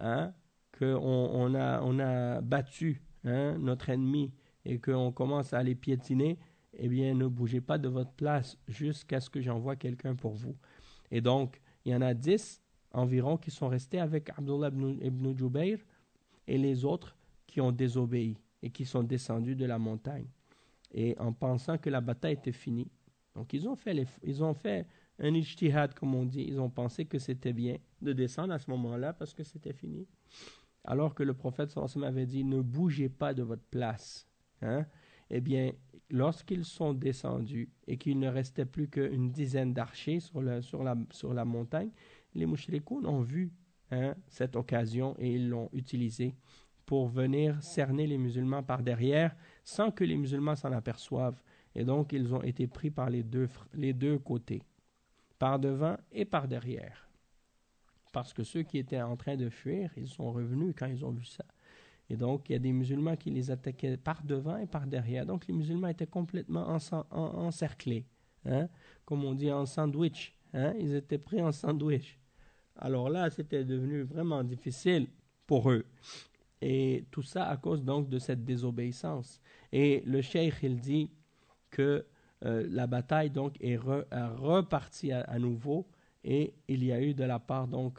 qu'on a battu notre ennemi et qu'on commence à les piétiner, eh bien ne bougez pas de votre place jusqu'à ce que j'envoie quelqu'un pour vous. Et donc, il y en a 10 environ qui sont restés avec Abdullah ibn Jubayr et les autres qui ont désobéi et qui sont descendus de la montagne. et en pensant que la bataille était finie. Donc ils ont fait un ijtihad, comme on dit. Ils ont pensé que c'était bien de descendre à ce moment-là parce que c'était fini. Alors que le prophète sallallahu alayhi wa sallam avait dit, ne bougez pas de votre place. Hein? Eh bien, lorsqu'ils sont descendus et qu'il ne restait plus qu'une dizaine d'archers sur la montagne, les mouchrikoun ont vu cette occasion et ils l'ont utilisée pour venir cerner les musulmans par derrière sans que les musulmans s'en aperçoivent. Et donc, ils ont été pris par les deux côtés, par devant et par derrière. Parce que ceux qui étaient en train de fuir, ils sont revenus quand ils ont vu ça. Et donc, il y a des musulmans qui les attaquaient par devant et par derrière. Donc, les musulmans étaient complètement encerclés. Hein? Comme on dit en sandwich. Hein? Ils étaient pris en sandwich. Alors là, c'était devenu vraiment difficile pour eux. Et tout ça à cause donc de cette désobéissance. Et le cheikh, il dit que la bataille donc est repartie à nouveau et il y a eu de la part donc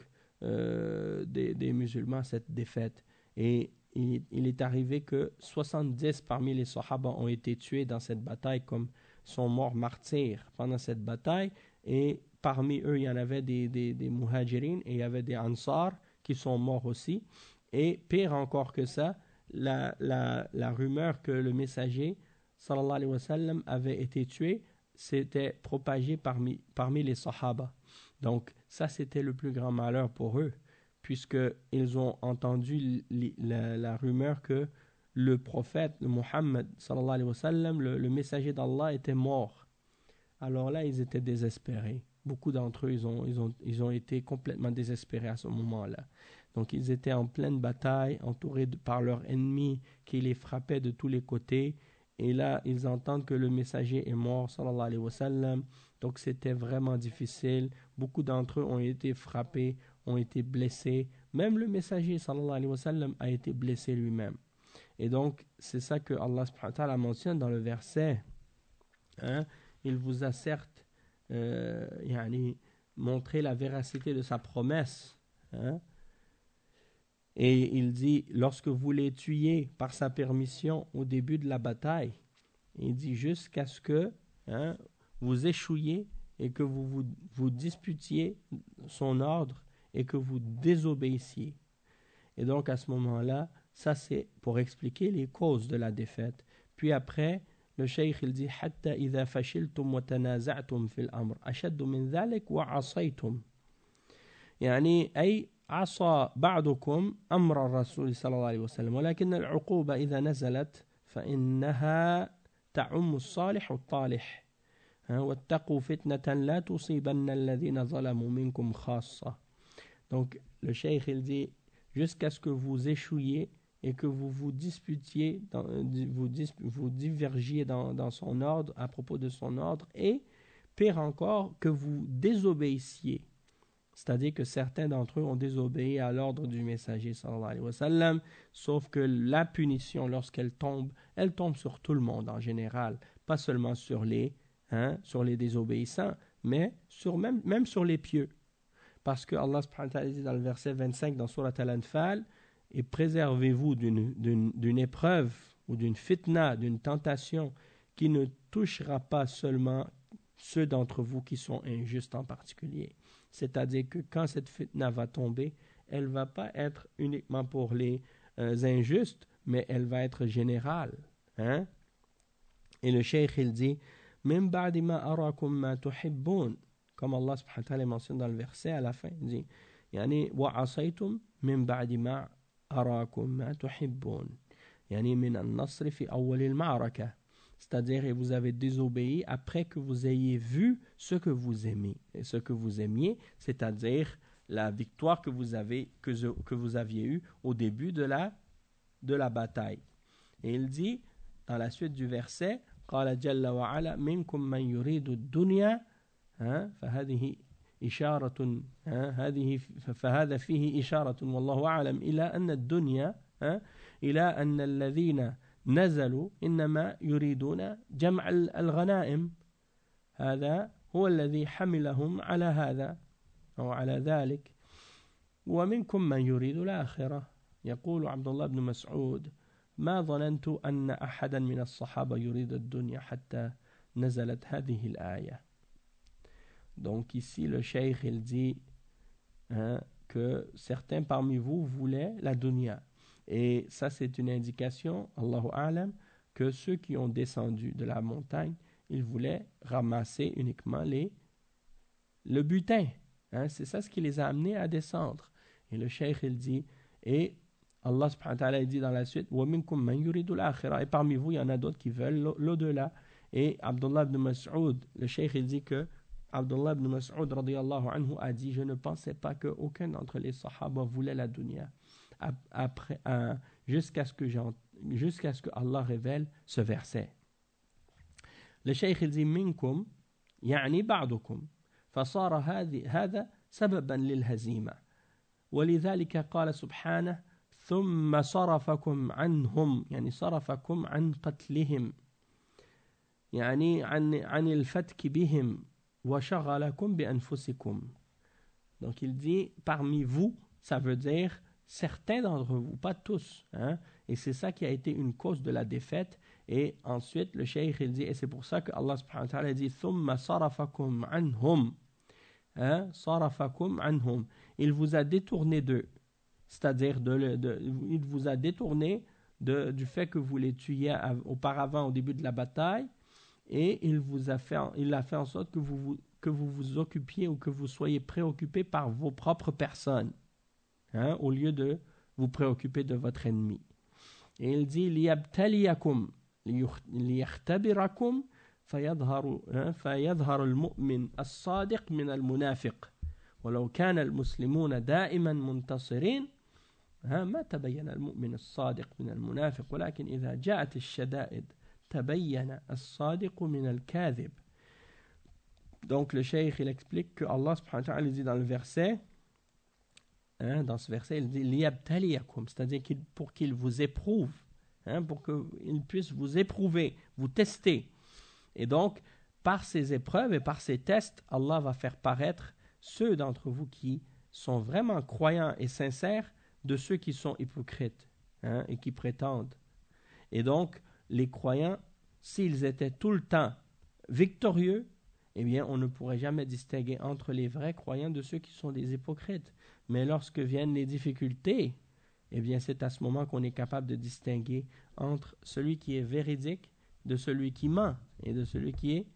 des musulmans cette défaite. Et il est arrivé que 70 parmi les sahaba ont été tués dans cette bataille, comme sont morts martyrs pendant cette bataille. Et parmi eux, il y en avait des muhajirin et il y avait des ansar qui sont morts aussi. Et pire encore que ça, la rumeur que le messager sallallahu alayhi wa sallam avait été tué s'était propagée parmi les sahaba. Donc ça, c'était le plus grand malheur pour eux, puisqu'ils ont entendu la rumeur que le prophète, le Muhammad sallallahu alayhi wa sallam, le messager d'Allah était mort. Alors là, ils étaient désespérés. Beaucoup d'entre eux, ils ont été complètement désespérés à ce moment-là. Donc ils étaient en pleine bataille, entourés par leurs ennemis qui les frappaient de tous les côtés. Et là, ils entendent que le messager est mort, sallallahu alayhi wa sallam. Donc c'était vraiment difficile. Beaucoup d'entre eux ont été frappés, ont été blessés. Même le messager, sallallahu alayhi wa sallam, a été blessé lui-même. Et donc, c'est ça que Allah subhanahu wa ta'ala mentionne dans le verset. Hein? Il vous a certes montré la véracité de sa promesse. Hein? Et il dit, lorsque vous les tuiez par sa permission au début de la bataille, il dit jusqu'à ce que vous échouiez et que vous disputiez son ordre et que vous désobéissiez. Et donc à ce moment-là, ça c'est pour expliquer les causes de la défaite. Puis après, le cheikh il dit حتى إذا فشلتم وتنازعتم في الأمر أشد من ذلك وعصيتم. يعني أي عصى بعضكم أمر الرسول صلى الله عليه وسلم ولكن العقوبة إذا نزلت فإنها تعم الصالح والطالح واتقوا فتنة لا تصيبن الذين ظلموا منكم خاصة. Donc le cheikh il dit jusqu'à ce que vous échouiez et que vous disputiez, vous divergiez dans son ordre, à propos de son ordre, et pire encore, que vous désobéissiez. C'est-à-dire que certains d'entre eux ont désobéi à l'ordre du messager, sallallahu alayhi wa sallam, sauf que la punition, lorsqu'elle tombe, elle tombe sur tout le monde en général, pas seulement sur les désobéissants, mais même sur les pieux. Parce que Allah subhanahu wa ta'ala dit dans le verset 25 dans Surat Al-Anfal, et préservez-vous d'une épreuve ou d'une fitna, d'une tentation qui ne touchera pas seulement ceux d'entre vous qui sont injustes en particulier. C'est-à-dire que quand cette fitna va tomber, elle ne va pas être uniquement pour les injustes, mais elle va être générale. Hein? Et le cheikh il dit Min ba'di ma arakum ma tuhibbun, comme Allah subhanahu wa ta'ala mentionne dans le verset à la fin, il dit Yani wa asaytum min ba'di ma arakum ma tuhibbun. Yani min an-nasr fi awwal al-ma'raka. C'est-à-dire, et vous avez désobéi après que vous ayez vu ce que vous aimez. Et ce que vous aimiez, c'est-à-dire la victoire que vous aviez eue au début de la bataille. Et il dit, dans la suite du verset, قال جل وعلا منكم من يريد الدنيا فهذه إشارة فهذا فيه إشارة والله أعلم إلى أن الدنيا إلى أن الذين نزلوا إنما يريدون جمع الغنائم. هذا هو الذي حملهم على هذا أو على ذلك. ومنكم من يريد الآخرة. يقول عبد الله بن مسعود ما ظننت أن أحدا من الصحابة يريد الدنيا حتى نزلت هذه الآية. Donc ici le cheikh il dit que certains parmi vous voulaient la dunya. Et ça c'est une indication, Allahu A'lam, que ceux qui ont descendu de la montagne, ils voulaient ramasser uniquement le butin. C'est ça ce qui les a amenés à descendre. Et le cheikh il dit, et Allah subhanahu wa ta'ala dit dans la suite, وَمِنْكُمْ مَنْ يُرِيدُ الْآخِرَةَ. Et parmi vous, il y en a d'autres qui veulent l'au-delà. Et Abdullah ibn Mas'ud, le cheikh il dit que Abdullah ibn Mas'ud radiyallahu anhu a dit, je ne pensais pas qu'aucun d'entre les sahaba voulait la dunya. Jusqu'à ce que Allah révèle ce verset. Le cheikh il dit, minkum, يعني بعضكم, فصار هذا سببا للهزيمة. ولذلك قال سبحانه ثم صرفكم عنهم, يعني صرفكم عن قتلهم, يعني عن الفتك بهم وشغلكم بأنفسكم. Donc il dit parmi vous, ça veut dire certains d'entre vous, pas tous, et c'est ça qui a été une cause de la défaite. Et ensuite le cheikh il dit, et c'est pour ça que Allah subhanahu wa ta'ala dit ثم صرفكم عنهم, صرفكم عنهم, il vous a détourné d'eux, c'est-à-dire il vous a détourné du fait que vous les tuiez auparavant au début de la bataille, et il a fait en sorte que vous vous occupiez ou que vous soyez préoccupés par vos propres personnes, au lieu de vous préoccuper de votre ennemi. Et il dit لِيَبْتَلِيَكُمْ لِيَخْتَبِرَكُمْ فيظهر المؤمن الصادق من المنافق ولو كان المسلمون دائما منتصرين ما تبين المؤمن الصادق من المنافق ولكن إذا جاءت الشدائد تبين الصادق من الكاذب. Donc le cheikh il explique que Allah subhanahu wa ta'ala dit dans le verset, dans ce verset il dit liyabtaliyakum, c'est-à-dire pour qu'il vous éprouve, pour qu'il puisse vous éprouver, vous tester. Et donc par ces épreuves et par ces tests, Allah va faire paraître ceux d'entre vous qui sont vraiment croyants et sincères de ceux qui sont hypocrites et qui prétendent. Et donc les croyants, s'ils étaient tout le temps victorieux, eh bien on ne pourrait jamais distinguer entre les vrais croyants de ceux qui sont des hypocrites. Mais lorsque viennent les difficultés, eh bien c'est à ce moment qu'on est capable de distinguer entre celui qui est véridique de celui qui ment et de celui qui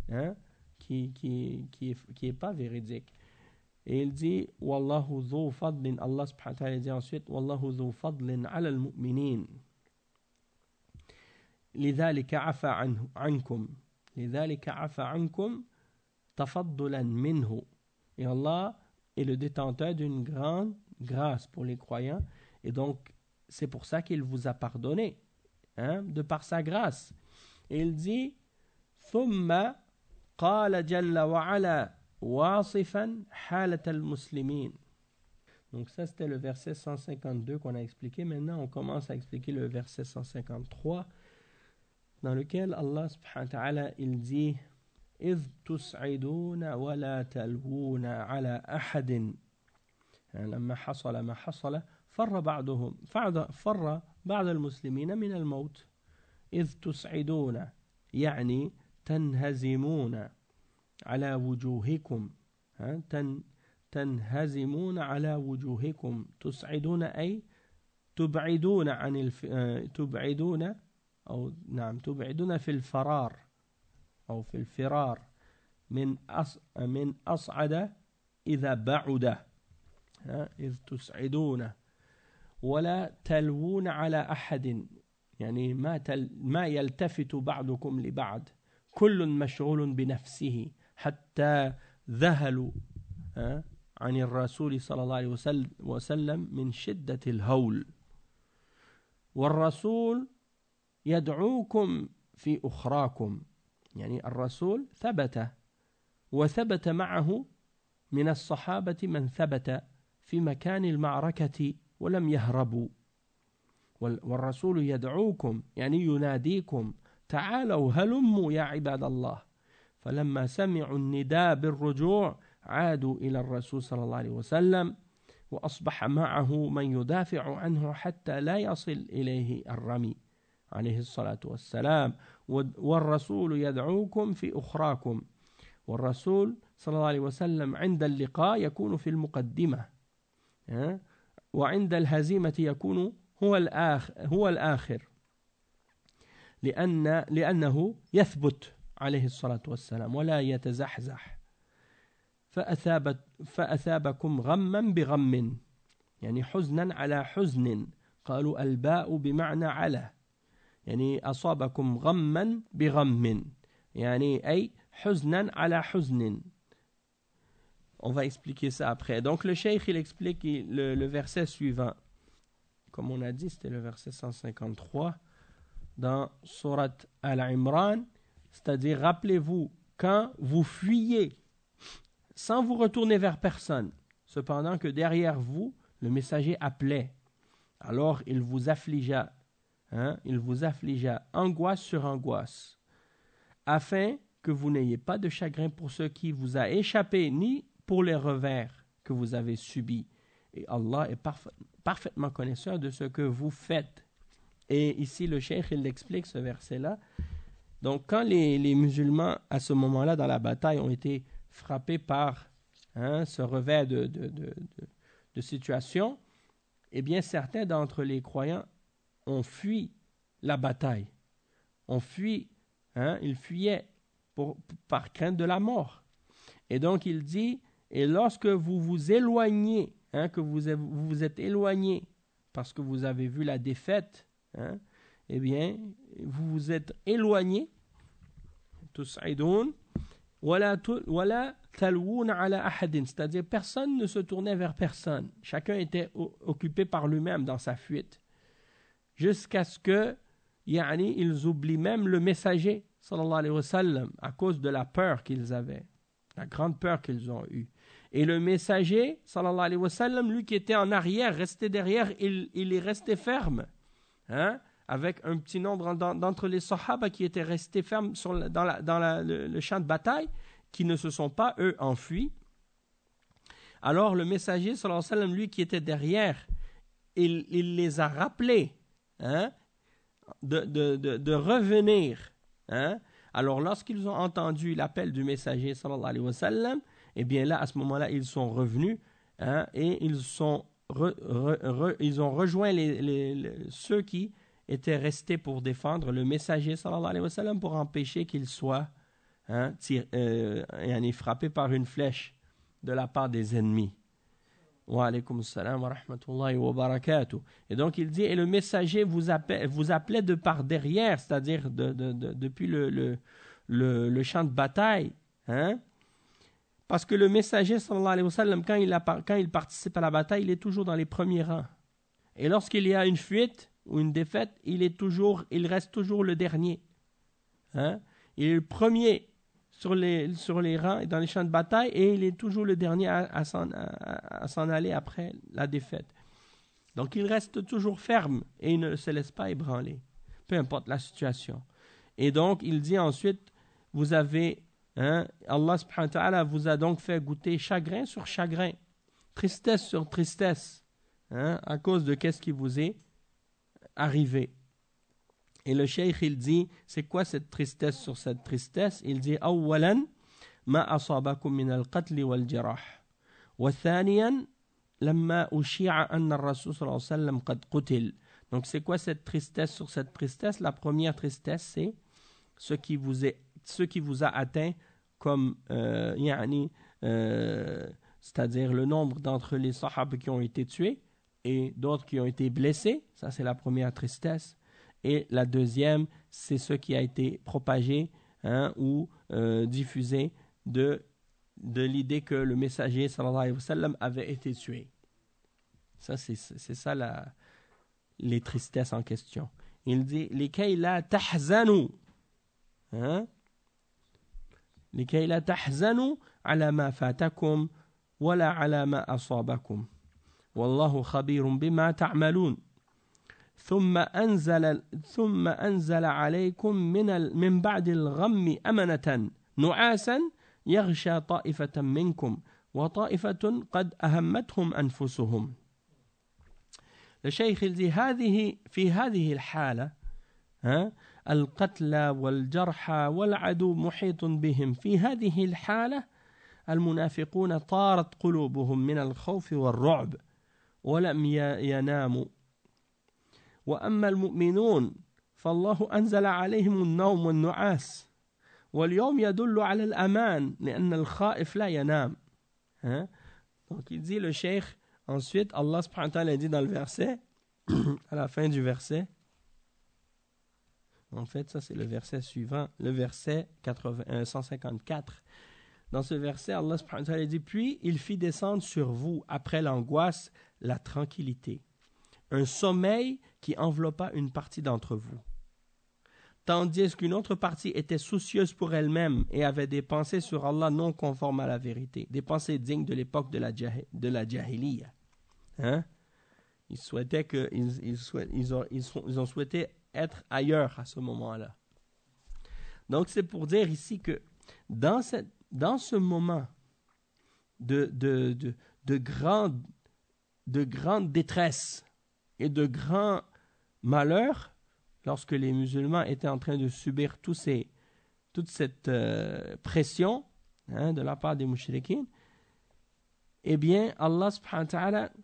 est pas véridique. Et il dit wallahu dhu fadlin, Allah subhanahu wa ta'ala dit ensuite wallahu dhu fadlin ala al-mu'minin lidhalika afa ankum tafaddulan minhu. Et Allah est le détenteur d'une grande grâce pour les croyants, et donc c'est pour ça qu'il vous a pardonné, de par sa grâce. Et il dit thumma qala jalla wa ala wasifan halat al-muslimin. Donc ça c'était le verset 152 qu'on a expliqué. Maintenant on commence à expliquer le verset 153, dans lequel Allah subhanahu wa ta'ala il dit إذ تسعدون ولا تلوون على أحد لما حصل ما حصل فر بعض المسلمين من الموت. إذ تسعدون يعني تنهزمون على وجوهكم، تنهزمون على وجوهكم. تسعدون أي تبعدون عن تبعدون أو نعم تبعدون في الفرار أو في الفرار من أصعد إذا بعد. إذ تسعدون ولا تلوون على أحد، يعني ما يلتفت بعضكم لبعض، كل مشغول بنفسه حتى ذهلوا عن الرسول صلى الله عليه وسلم من شدة الهول. والرسول يدعوكم في أخراكم، يعني الرسول ثبت وثبت معه من الصحابة من ثبت في مكان المعركة ولم يهربوا. والرسول يدعوكم يعني يناديكم تعالوا هلموا يا عباد الله. فلما سمعوا النداء بالرجوع عادوا إلى الرسول صلى الله عليه وسلم وأصبح معه من يدافع عنه حتى لا يصل إليه الرمي عليه الصلاة والسلام والرسول يدعوكم في أخراكم والرسول صلى الله عليه وسلم عند اللقاء يكون في المقدمة وعند الهزيمة يكون هو الآخر لأنه يثبت عليه الصلاة والسلام ولا يتزحزح فأثابكم غما بغم يعني حزنا على حزن قالوا الباء بمعنى على يعني أصابكم غما بغم يعني أي حزنا على حزن. On va expliquer ça après. Donc le cheikh il explique le verset suivant. Comme on a dit, c'était le verset 153 dans Surat Al-Imran, c'est-à-dire rappelez-vous quand vous fuyez sans vous retourner vers personne, cependant que derrière vous le messager appelait, alors il vous affligea angoisse sur angoisse, afin que vous n'ayez pas de chagrin pour ce qui vous a échappé, ni pour les revers que vous avez subis. Et Allah est parfaitement connaisseur de ce que vous faites. Et ici, le cheikh, il explique ce verset-là. Donc, quand les musulmans, à ce moment-là, dans la bataille, ont été frappés par ce revers de situation, eh bien, certains d'entre les croyants ont fui la bataille. Ils fuyaient par crainte de la mort. Et donc, il dit, et lorsque vous vous éloignez, que vous vous êtes éloigné parce que vous avez vu la défaite, eh bien, vous vous êtes éloigné, tus'idun, wala talwoun ala ahadin, c'est-à-dire personne ne se tournait vers personne. Chacun était occupé par lui-même dans sa fuite. Jusqu'à ce que, ils oublient même le messager, sallallahu alayhi wa sallam, à cause de la peur qu'ils avaient, la grande peur qu'ils ont eue. Et le messager, sallallahu alayhi wa sallam, lui qui était en arrière, resté derrière, il est resté ferme, avec un petit nombre d'entre les sahaba qui étaient restés fermes dans le champ de bataille, qui ne se sont pas, eux, enfuis. Alors le messager, sallallahu alayhi wa sallam, lui qui était derrière, il les a rappelés de revenir. Alors lorsqu'ils ont entendu l'appel du messager, sallallahu alayhi wa sallam, eh bien là, à ce moment-là, ils sont revenus et ils ont rejoint ceux qui étaient restés pour défendre le messager, sallallahu alayhi wa sallam, pour empêcher qu'il soit frappé par une flèche de la part des ennemis. Wa alaykum salam wa rahmatullahi wa barakatuh. Et donc il dit, et le messager vous appelait de par derrière, c'est-à-dire depuis le champ de bataille, parce que le messager, sallallahu alayhi wa sallam, quand il participe à la bataille, il est toujours dans les premiers rangs. Et lorsqu'il y a une fuite ou une défaite, il reste toujours le dernier. Il est le premier sur les rangs et dans les champs de bataille, et il est toujours le dernier à s'en aller après la défaite. Donc il reste toujours ferme et il ne se laisse pas ébranler, peu importe la situation. Et donc il dit ensuite, vous avez... Allah subhanahu wa ta'ala vous a donc fait goûter chagrin sur chagrin, tristesse sur tristesse, à cause de qu'est-ce qui vous est arrivé. Et le cheikh il dit, c'est quoi cette tristesse sur cette tristesse? Il dit, awwalan ma asabakum min al-qatl wal-jarah, wa thaniyan lamma ushi'a anna ar-rasul sallallahu alayhi wa sallam qad qutil. Donc c'est quoi cette tristesse sur cette tristesse? La première tristesse, c'est ce qui vous a atteint comme c'est-à-dire le nombre d'entre les sahaba qui ont été tués et d'autres qui ont été blessés. Ça, c'est la première tristesse. Et la deuxième, c'est ce qui a été propagé ou diffusé de l'idée que le messager sallallahu alayhi wa sallam avait été tué. Ça, c'est ça les tristesses en question. Il dit likay la tahzanu, likay la tahzanu ala ma fatakum wala ala ma asabakum wallahu khabirun bima ta'malun. ثم أنزل عليكم من بعد الغم أمنة نعاسا يغشى طائفة منكم وطائفة قد أهمتهم أنفسهم. Le cheikh il dit في هذه الحالة القتلى والجرحى والعدو محيط بهم في هذه الحالة المنافقون طارت قلوبهم من الخوف والرعب ولم يناموا وأما المؤمنون فالله أنزل عليهم النوم والنعاس واليوم يدل على الأمان لأن الخائف لا ينام. Donc il dit le cheikh, ensuite Allah subhanahu wa ta'ala dit dans le verset à la fin du verset, en fait ça c'est le verset suivant, le verset 154. Dans ce verset Allah subhanahu wa ta'ala dit, puis il fit descendre sur vous après l'angoisse la tranquillité, un sommeil qui enveloppa une partie d'entre vous, tandis qu'une autre partie était soucieuse pour elle-même et avait des pensées sur Allah non conformes à la vérité, des pensées dignes de l'époque de la jahiliya. Ils souhaitaient ils ont souhaité être ailleurs à ce moment-là. Donc c'est pour dire ici que dans ce moment de grande détresse et de grand malheur, lorsque les musulmans étaient en train de subir toute cette pression de la part des mouchriquins, eh bien Allah subhanahu wa ta'ala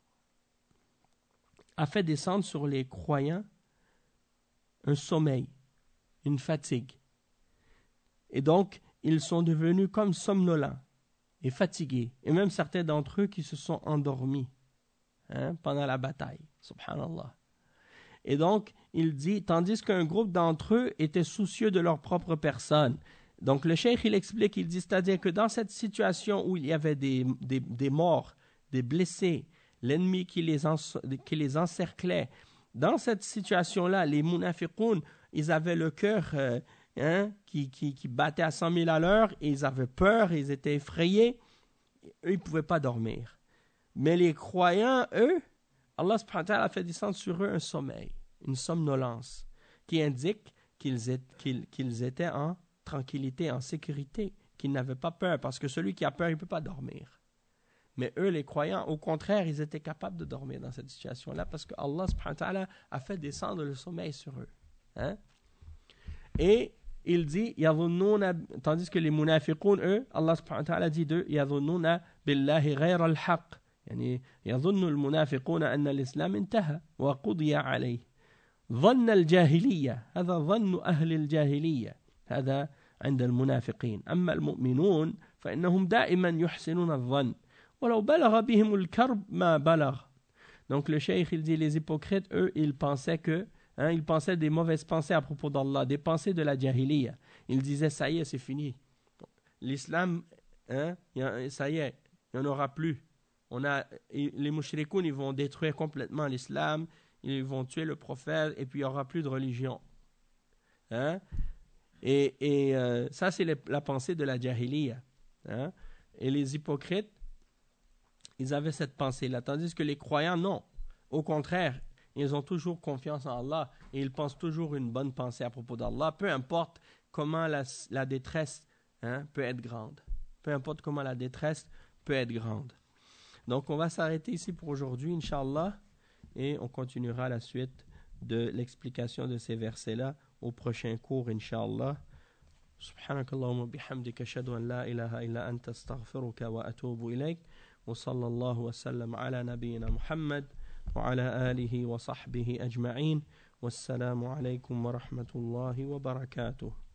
a fait descendre sur les croyants un sommeil, une fatigue. Et donc, ils sont devenus comme somnolents et fatigués. Et même certains d'entre eux qui se sont endormis pendant la bataille. Subhanallah. Et donc, il dit, tandis qu'un groupe d'entre eux était soucieux de leur propre personne. Donc, le cheikh, il explique, il dit, c'est-à-dire que dans cette situation où il y avait des morts, des blessés, l'ennemi qui les encerclait, dans cette situation-là, les munafiqoun, ils avaient le cœur qui battait à 100 000 à l'heure, et ils avaient peur, ils étaient effrayés, eux, ils ne pouvaient pas dormir. Mais les croyants, eux, Allah subhanahu wa ta'ala a fait descendre sur eux un sommeil, une somnolence, qui indique qu'ils étaient en tranquillité, en sécurité, qu'ils n'avaient pas peur, parce que celui qui a peur, il ne peut pas dormir. Mais eux, les croyants, au contraire, ils étaient capables de dormir dans cette situation-là, parce que Allah subhanahu wa ta'ala a fait descendre le sommeil sur eux. Et il dit, tandis que les munafiqoun, eux, Allah subhanahu wa ta'ala dit d'eux, yadhunnuna billahi ghayra al-haq. يعني يظن المنافقون أن الإسلام انتهى وقضي عليه ظن الجاهلية هذا ظن أهل الجاهلية هذا عند المنافقين أما المؤمنون فإنهم دائما يحسنون الظن ولو بلغ بهم الكرب ما بلغ. Donc le cheikh il dit les hypocrites eux ils pensaient des mauvaises pensées à propos d'Allah, des pensées de la jahiliya. Ils disaient ça y est c'est fini, l'islam ça y est il n'y en aura plus. Les mouchrikoun, ils vont détruire complètement l'islam, ils vont tuer le prophète, et puis il n'y aura plus de religion. Et ça, c'est la pensée de la jahiliya. Et les hypocrites, ils avaient cette pensée-là, tandis que les croyants, non. Au contraire, ils ont toujours confiance en Allah, et ils pensent toujours une bonne pensée à propos d'Allah, peu importe comment la détresse peut être grande. Peu importe comment la détresse peut être grande. Donc, on va s'arrêter ici pour aujourd'hui, Inch'Allah, et on continuera la suite de l'explication de ces versets-là au prochain cours, Inch'Allah. Subhanakallahumma bihamdika ashhadu an la ilaha illa anta astaghfiruka wa atubu ilayk wa sallallahu wa sallam ala nabiyyina Muhammad wa ala alihi wa sahbihi ajma'in. Wassalamu alaykum wa rahmatullahi wa barakatuh.